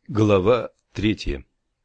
Глава 3.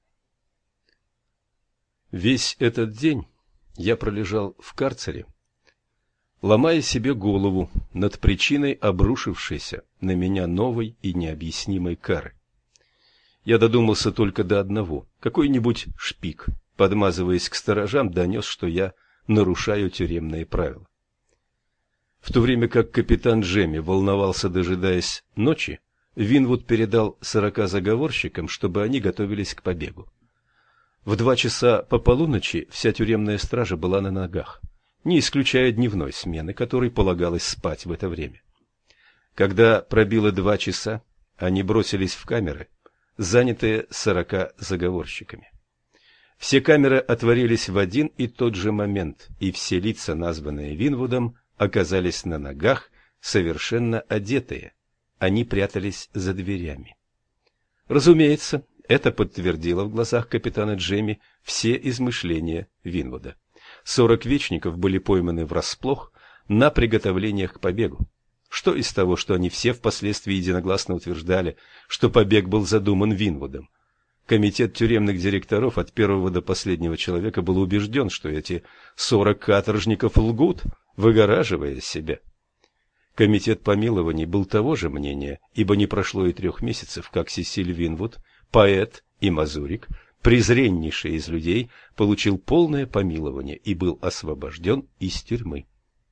Весь этот день я пролежал в карцере, ломая себе голову над причиной обрушившейся на меня новой и необъяснимой кары. Я додумался только до одного. Какой-нибудь шпик, подмазываясь к сторожам, донес, что я нарушаю тюремные правила. В то время как капитан Джемми волновался, дожидаясь ночи, Винвуд передал 40 заговорщикам, чтобы они готовились к побегу. В 2 часа по полуночи вся тюремная стража была на ногах, не исключая дневной смены, которой полагалось спать в это время. Когда пробило 2 часа, они бросились в камеры, занятые 40 заговорщиками. Все камеры отворились в один и тот же момент, и все лица, названные Винвудом, оказались на ногах, совершенно одетые. Они прятались за дверями. Разумеется, это подтвердило в глазах капитана Джемми все измышления Винвуда. 40 вечников были пойманы врасплох на приготовлениях к побегу. Что из того, что они все впоследствии единогласно утверждали, что побег был задуман Винвудом? Комитет тюремных директоров от первого до последнего человека был убежден, что эти 40 каторжников лгут, выгораживая себя. Комитет помилований был того же мнения, ибо не прошло и 3 месяцев, как Сесиль Винвуд, поэт и мазурик, презреннейший из людей, получил полное помилование и был освобожден из тюрьмы.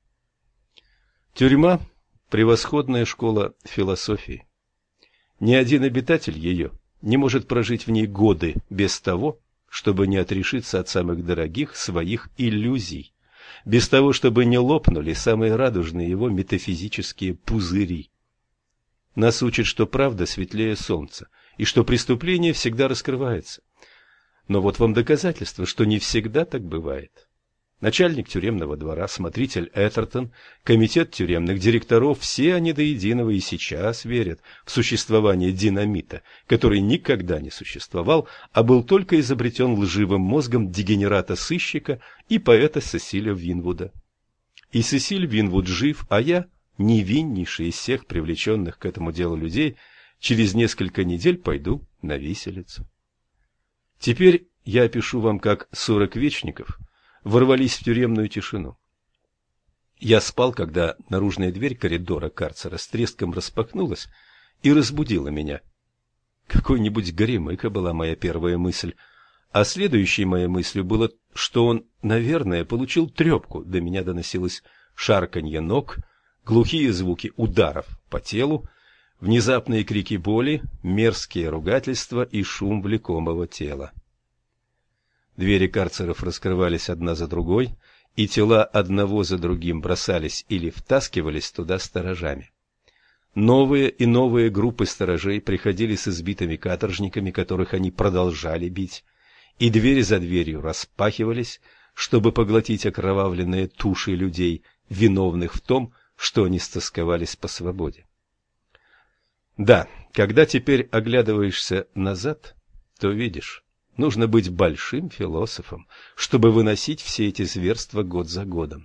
Тюрьма – превосходная школа философии. Ни один обитатель ее не может прожить в ней годы без того, чтобы не отрешиться от самых дорогих своих иллюзий, без того, чтобы не лопнули самые радужные его метафизические пузыри. Нас учат, что правда светлее солнца, и что преступление всегда раскрывается. Но вот вам доказательство, что не всегда так бывает. Начальник тюремного двора, смотритель Этертон, комитет тюремных директоров, все они до единого и сейчас верят в существование динамита, который никогда не существовал, а был только изобретен лживым мозгом дегенерата-сыщика и поэта Сесиля Винвуда. И Сесиль Винвуд жив, а я, невиннейший из всех привлеченных к этому делу людей, через несколько недель пойду на виселицу. Теперь я опишу вам, как 40 вечников ворвались в тюремную тишину. Я спал, когда наружная дверь коридора карцера с треском распахнулась и разбудила меня. Какой-нибудь горемыка была моя первая мысль, а следующей моей мыслью было, что он, наверное, получил трепку. До меня доносилось шарканье ног, глухие звуки ударов по телу, внезапные крики боли, мерзкие ругательства и шум влекомого тела. Двери карцеров раскрывались одна за другой, и тела одного за другим бросались или втаскивались туда сторожами. Новые и новые группы сторожей приходили с избитыми каторжниками, которых они продолжали бить, и двери за дверью распахивались, чтобы поглотить окровавленные туши людей, виновных в том, что они стосковались по свободе. Да, когда теперь оглядываешься назад, то видишь, нужно быть большим философом, чтобы выносить все эти зверства год за годом.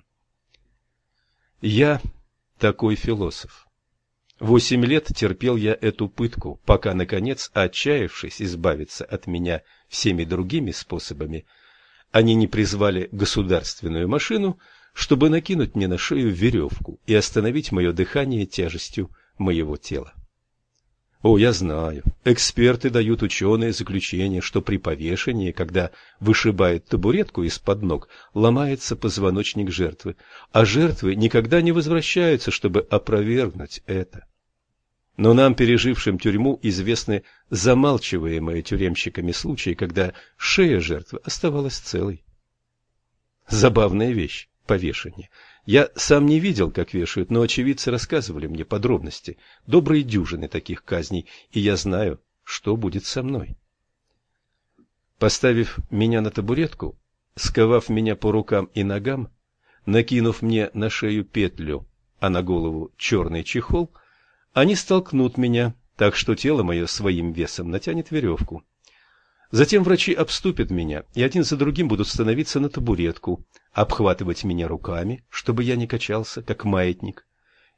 Я такой философ. 8 лет терпел я эту пытку, пока, наконец, отчаявшись избавиться от меня всеми другими способами, они не призвали государственную машину, чтобы накинуть мне на шею веревку и остановить мое дыхание тяжестью моего тела. О, я знаю, эксперты дают ученые заключение, что при повешении, когда вышибают табуретку из-под ног, ломается позвоночник жертвы, а жертвы никогда не возвращаются, чтобы опровергнуть это. Но нам, пережившим тюрьму, известны замалчиваемые тюремщиками случаи, когда шея жертвы оставалась целой. Забавная вещь – повешение. Я сам не видел, как вешают, но очевидцы рассказывали мне подробности, добрые дюжины таких казней, и я знаю, что будет со мной. Поставив меня на табуретку, сковав меня по рукам и ногам, накинув мне на шею петлю, а на голову черный чехол, они столкнут меня, так что тело мое своим весом натянет веревку. Затем врачи обступят меня, и один за другим будут становиться на табуретку, обхватывать меня руками, чтобы я не качался, как маятник,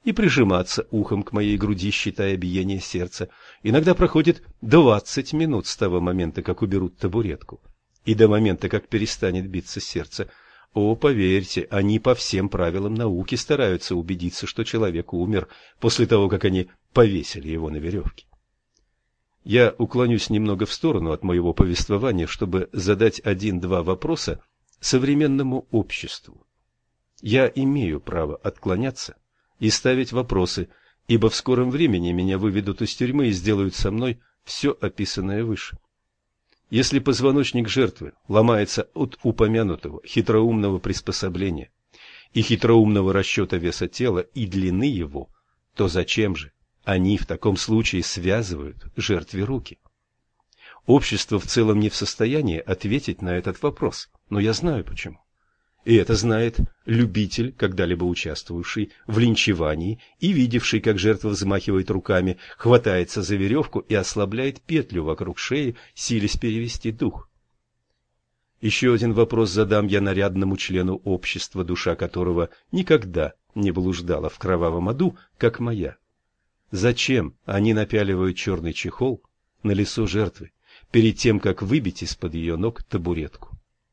и прижиматься ухом к моей груди, считая биение сердца. Иногда проходит 20 минут с того момента, как уберут табуретку, и до момента, как перестанет биться сердце. О, поверьте, они по всем правилам науки стараются убедиться, что человек умер после того, как они повесили его на веревке. Я уклонюсь немного в сторону от моего повествования, чтобы задать 1-2 вопроса современному обществу. Я имею право отклоняться и ставить вопросы, ибо в скором времени меня выведут из тюрьмы и сделают со мной все описанное выше. Если позвоночник жертвы ломается от упомянутого хитроумного приспособления и хитроумного расчета веса тела и длины его, то зачем же они в таком случае связывают жертве руки? Общество в целом не в состоянии ответить на этот вопрос, но я знаю почему. И это знает любитель, когда-либо участвовавший в линчевании и видевший, как жертва взмахивает руками, хватается за веревку и ослабляет петлю вокруг шеи, силясь перевести дух. Еще один вопрос задам я нарядному члену общества, душа которого никогда не блуждала в кровавом аду, как моя. Зачем они напяливают черный чехол на лицо жертвы перед тем, как выбить из-под ее ног табуретку?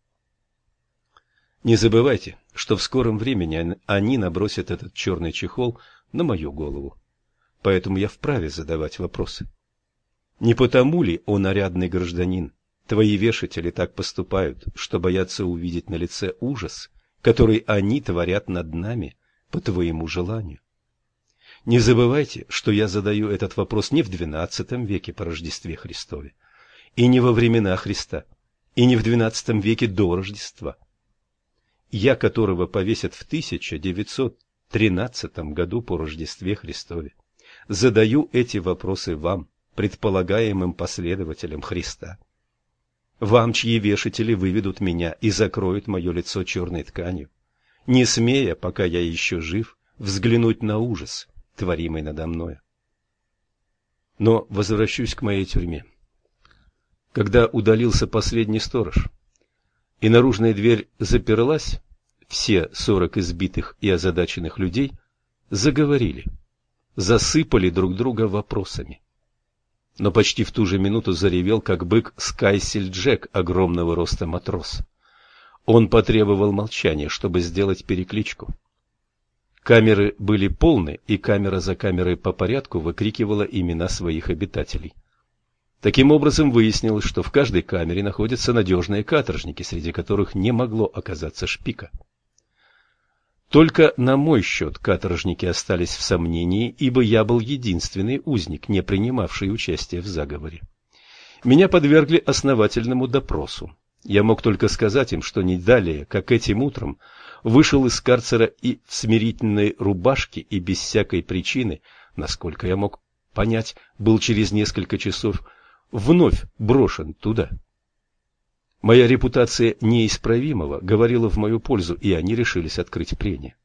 Не забывайте, что в скором времени они набросят этот черный чехол на мою голову. Поэтому я вправе задавать вопросы. Не потому ли, о нарядный гражданин, твои вешатели так поступают, что боятся увидеть на лице ужас, который они творят над нами по твоему желанию? Не забывайте, что я задаю этот вопрос не в XII веке по Рождестве Христове, и не во времена Христа, и не в XII веке до Рождества. Я, которого повесят в 1913 году по Рождестве Христове, задаю эти вопросы вам, предполагаемым последователям Христа. Вам, чьи вешатели выведут меня и закроют мое лицо черной тканью, не смея, пока я еще жив, взглянуть на ужас, творимый надо мною. Но возвращусь к моей тюрьме. Когда удалился последний сторож, и наружная дверь заперлась, все 40 избитых и озадаченных людей заговорили, засыпали друг друга вопросами. Но почти в ту же минуту заревел, как бык, Скайсель Джек, огромного роста матрос. Он потребовал молчания, чтобы сделать перекличку. Камеры были полны, и камера за камерой по порядку выкрикивала имена своих обитателей. Таким образом, выяснилось, что в каждой камере находятся надежные каторжники, среди которых не могло оказаться шпика. Только на мой счет каторжники остались в сомнении, ибо я был единственный узник, не принимавший участие в заговоре. Меня подвергли основательному допросу. Я мог только сказать им, что не далее, как этим утром, вышел из карцера и в смирительной рубашке и без всякой причины, насколько я мог понять, был через несколько часов вновь брошен туда. Моя репутация неисправимого говорила в мою пользу, и они решились открыть прение.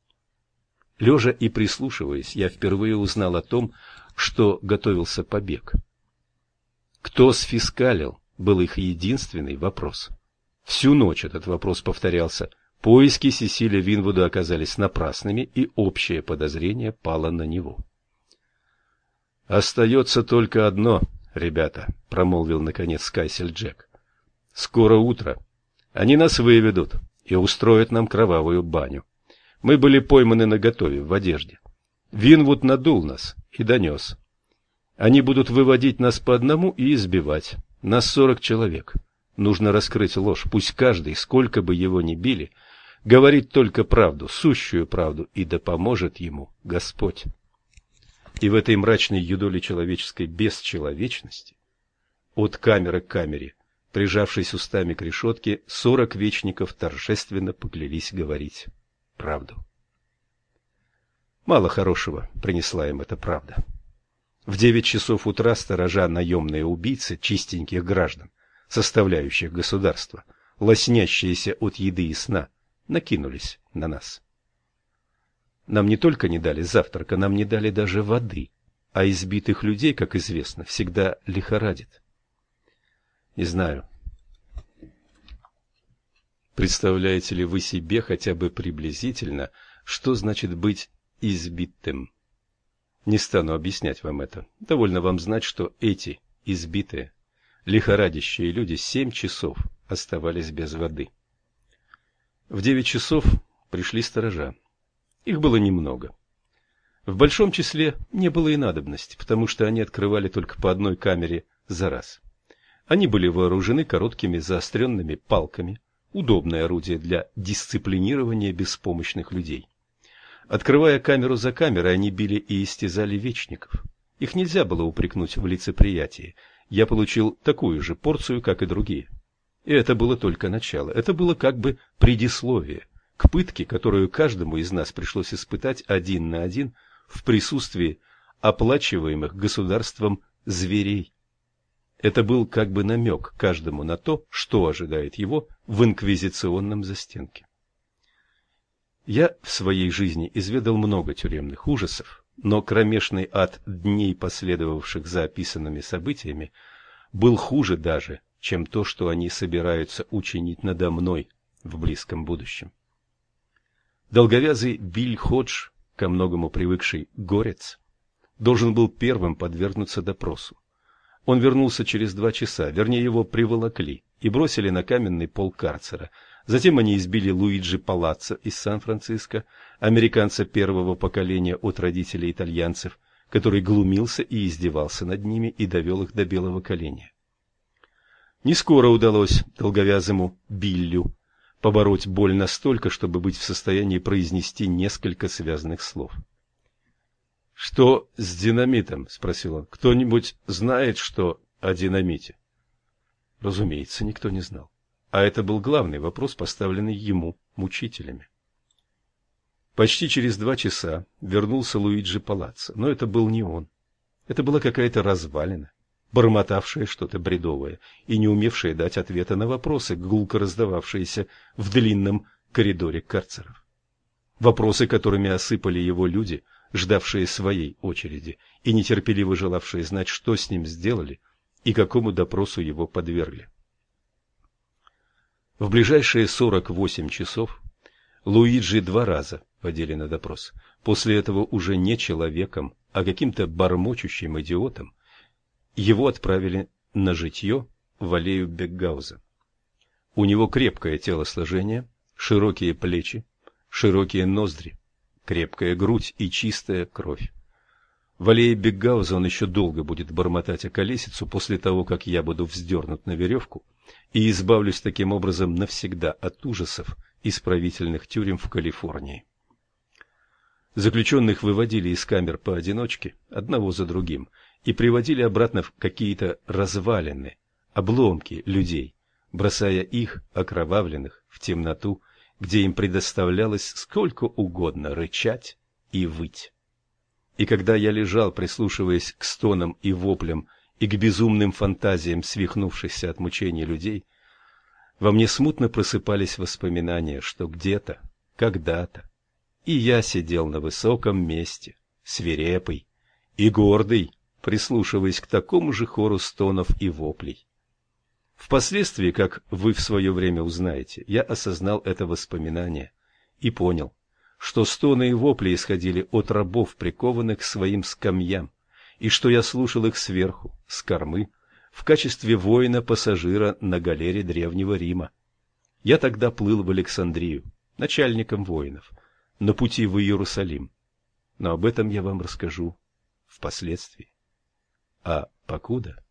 Лежа и прислушиваясь, я впервые узнал о том, что готовился побег. Кто сфискалил, был их единственный вопрос. Всю ночь этот вопрос повторялся. Поиски Сесилия Винвуда оказались напрасными, и общее подозрение пало на него. «Остается только одно, ребята», — промолвил наконец Скайсель Джек. «Скоро утро. Они нас выведут и устроят нам кровавую баню. Мы были пойманы наготове в одежде. Винвуд надул нас и донес. Они будут выводить нас по одному и избивать. Нас 40 человек. Нужно раскрыть ложь. Пусть каждый, сколько бы его ни били, говорит только правду, сущую правду, и да поможет ему Господь». И в этой мрачной юдоле человеческой бесчеловечности, от камеры к камере, прижавшись устами к решетке, 40 вечников торжественно поклялись говорить правду. Мало хорошего принесла им эта правда. В 9 часов утра сторожа наемные убийцы чистеньких граждан, составляющих государство, лоснящиеся от еды и сна, накинулись на нас. Нам не только не дали завтрака, нам не дали даже воды, а избитых людей, как известно, всегда лихорадит. Не знаю, представляете ли вы себе хотя бы приблизительно, что значит быть избитым. Не стану объяснять вам это. Довольно вам знать, что эти избитые, лихорадящие люди 7 часов оставались без воды. В 9 часов пришли сторожа. Их было немного. В большом числе не было и надобности, потому что они открывали только по одной камере за раз. Они были вооружены короткими заостренными палками, удобное орудие для дисциплинирования беспомощных людей. Открывая камеру за камерой, они били и истязали вечников. Их нельзя было упрекнуть в лицеприятии. Я получил такую же порцию, как и другие. И это было только начало. Это было как бы предисловие к пытке, которую каждому из нас пришлось испытать один на один в присутствии оплачиваемых государством зверей. Это был как бы намек каждому на то, что ожидает его в инквизиционном застенке. Я в своей жизни изведал много тюремных ужасов, но кромешный ад дней, последовавших за описанными событиями, был хуже даже, чем то, что они собираются учинить надо мной в близком будущем. Долговязый Биль Ходж, ко многому привыкший горец, должен был первым подвергнуться допросу. Он вернулся через 2 часа, вернее, его приволокли и бросили на каменный пол карцера. Затем они избили Луиджи Палаццо из Сан-Франциско, американца первого поколения от родителей итальянцев, который глумился и издевался над ними и довел их до белого коленя. Не скоро удалось долговязому Биллю побороть боль настолько, чтобы быть в состоянии произнести несколько связанных слов. — Что с динамитом? — спросил он. — Кто-нибудь знает, что о динамите? Разумеется, никто не знал. А это был главный вопрос, поставленный ему мучителями. Почти через 2 часа вернулся Луиджи Палаццо, но это был не он. Это была какая-то развалина, бормотавшая что-то бредовое и не умевшая дать ответа на вопросы, гулко раздававшиеся в длинном коридоре карцеров. Вопросы, которыми осыпали его люди, ждавшие своей очереди и нетерпеливо желавшие знать, что с ним сделали и какому допросу его подвергли. В ближайшие 48 часов Луиджи 2 раза водили на допрос. После этого уже не человеком, а каким-то бормочущим идиотом его отправили на житье в аллею Бекгауза. У него крепкое телосложение, широкие плечи, широкие ноздри, крепкая грудь и чистая кровь. В аллее Бекгауза он еще долго будет бормотать околесицу после того, как я буду вздернут на веревку и избавлюсь таким образом навсегда от ужасов исправительных тюрем в Калифорнии. Заключенных выводили из камер поодиночке, одного за другим, и приводили обратно в какие-то развалины, обломки людей, бросая их, окровавленных, в темноту, где им предоставлялось сколько угодно рычать и выть. И когда я лежал, прислушиваясь к стонам и воплям и к безумным фантазиям свихнувшихся от мучений людей, во мне смутно просыпались воспоминания, что где-то, когда-то, и я сидел на высоком месте, свирепый и гордый, прислушиваясь к такому же хору стонов и воплей. Впоследствии, как вы в свое время узнаете, я осознал это воспоминание и понял, что стоны и вопли исходили от рабов, прикованных к своим скамьям, и что я слушал их сверху, с кормы, в качестве воина-пассажира на галере Древнего Рима. Я тогда плыл в Александрию, начальником воинов, на пути в Иерусалим. Но об этом я вам расскажу впоследствии. А покуда